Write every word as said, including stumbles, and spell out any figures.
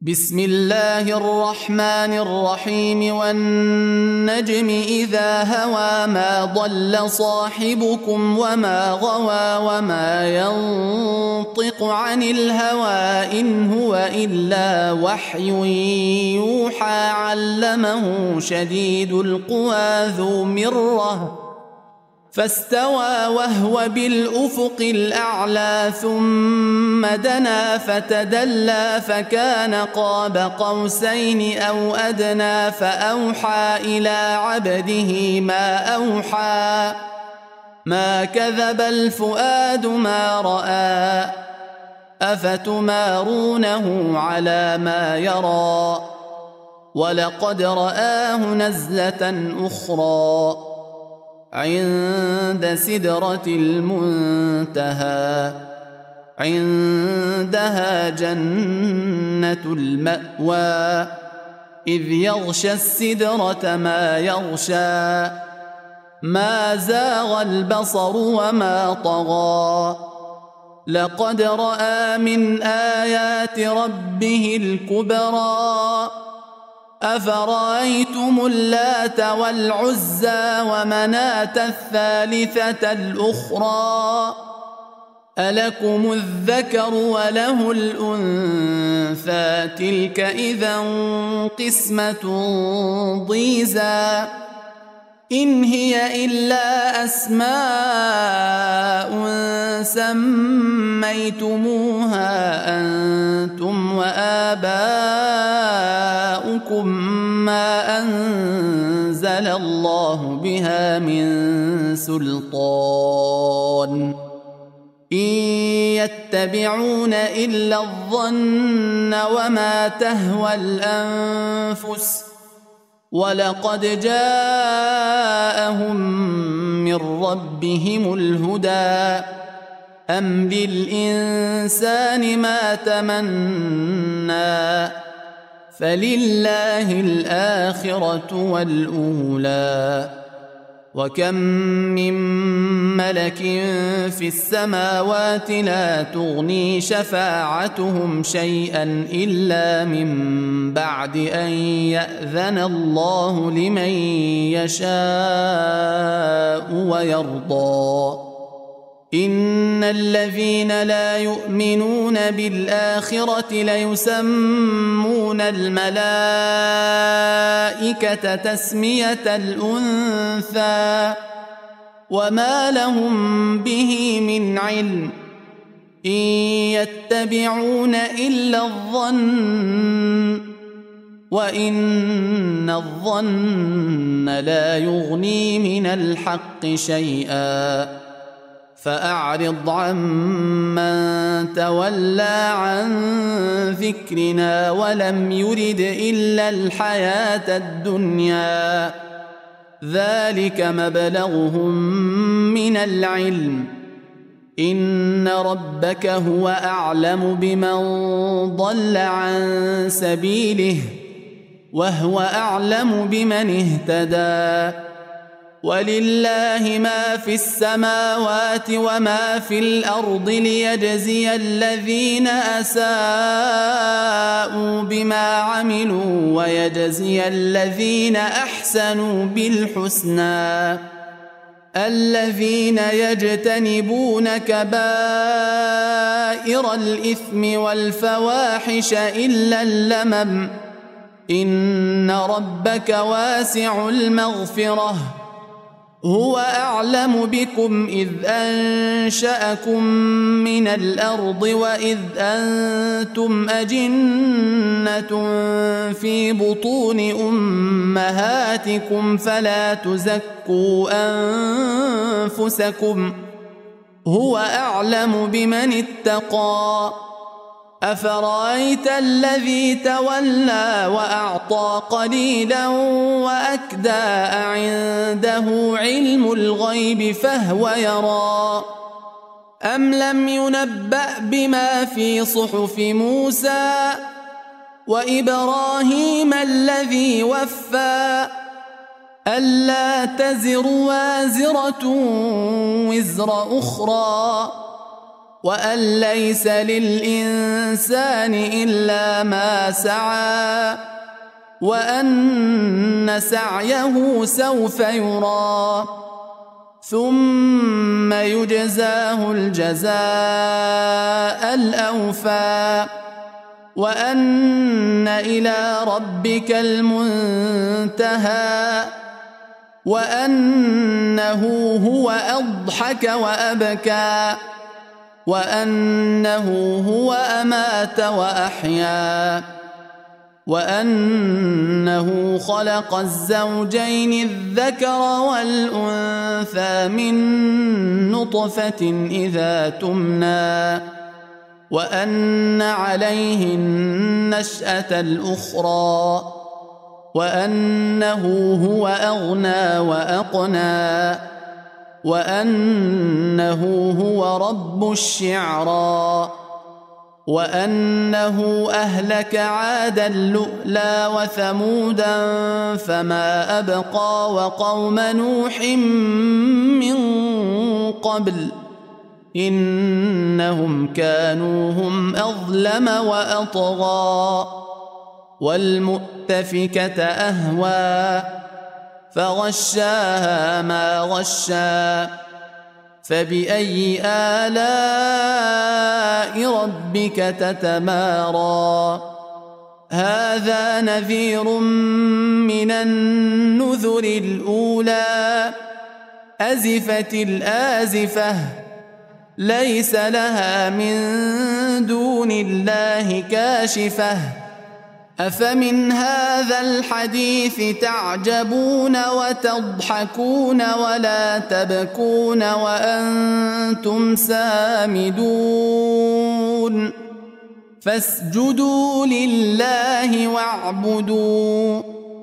بسم الله الرحمن الرحيم والنجم إذا هوى ما ضل صاحبكم وما غوى وما ينطق عن الهوى إن هو إلا وحي يوحى علمه شديد القوى ذو مرة فاستوى وهو بالأفق الأعلى ثم دنا فتدلى فكان قاب قوسين أو أدنى فأوحى إلى عبده ما أوحى ما كذب الفؤاد ما رأى أفتمارونه على ما يرى ولقد رآه نزلة أخرى عند سدرة المنتهى عندها جنة المأوى إذ يغشى السدرة ما يغشى ما زاغ البصر وما طغى لقد رأى من آيات ربه الكبرى أفرأيتم اللات والعزى ومناة الثالثة الأخرى ألكم الذكر وله الأنثى تلك إذا قسمة ضيزى إن هي إلا أسماء سميتموها أنتم وآباؤكم ما أنزل الله بها من سلطان إن يتبعون إلا الظن وما تهوى الأنفس ولقد جاءهم من ربهم الهدى أم للإنسان ما تمنى فلله الآخرة والأولى وكم من ملك في السماوات لا تغني شفاعتهم شيئا إلا من بعد أن يأذن الله لمن يشاء ويرضى إن الذين لا يؤمنون بالآخرة ليسمون الملائكة تسمية الأنثى وما لهم به من علم إن يتبعون إلا الظن وإن الظن لا يغني من الحق شيئا فأعرض عمن تولى عن ذكرنا ولم يرد إلا الحياة الدنيا ذلك مبلغهم من العلم إن ربك هو أعلم بمن ضل عن سبيله وهو أعلم بمن اهتدى ولله ما في السماوات وما في الأرض ليجزي الذين أساءوا بما عملوا ويجزي الذين أحسنوا بالحسنى الذين يجتنبون كبائر الإثم والفواحش إلا اللمم إن ربك واسع المغفرة هو أعلم بكم إذ أنشأكم من الأرض وإذ أنتم أجنة في بطون أمهاتكم فلا تزكوا أنفسكم هو أعلم بمن اتقى أفرأيت الذي تولى وأعطى قليلا وأكدى أعنده علم الغيب فهو يرى أم لم ينبأ بما في صحف موسى وإبراهيم الذي وفى ألا تزر وازرة وزر أخرى وأن ليس للإنسان إلا ما سعى وأن سعيه سوف يرى ثم يجزاه الجزاء الأوفى وأن إلى ربك المنتهى وأنه هو أضحك وأبكى وأنه هو أمات وأحيا وأنه خلق الزوجين الذكر والأنثى من نطفة إذا تمنى وأن عليه النشأة الأخرى وأنه هو أغنى وأقنى وأنه هو رب الشعرى وأنه أهلك عادا اللؤلؤ وثمودا فما أبقى وقوم نوح من قبل إنهم كانوا هم أظلم وأطغى والمؤتفكة أهوى فغشاها ما غشى فبأي آلاء ربك تتمارى هذا نذير من النذر الأولى أزفت الآزفة ليس لها من دون الله كاشفة أفمن هذا الحديث تعجبون وتضحكون ولا تبكون وأنتم سامدون فاسجدوا لله واعبدوا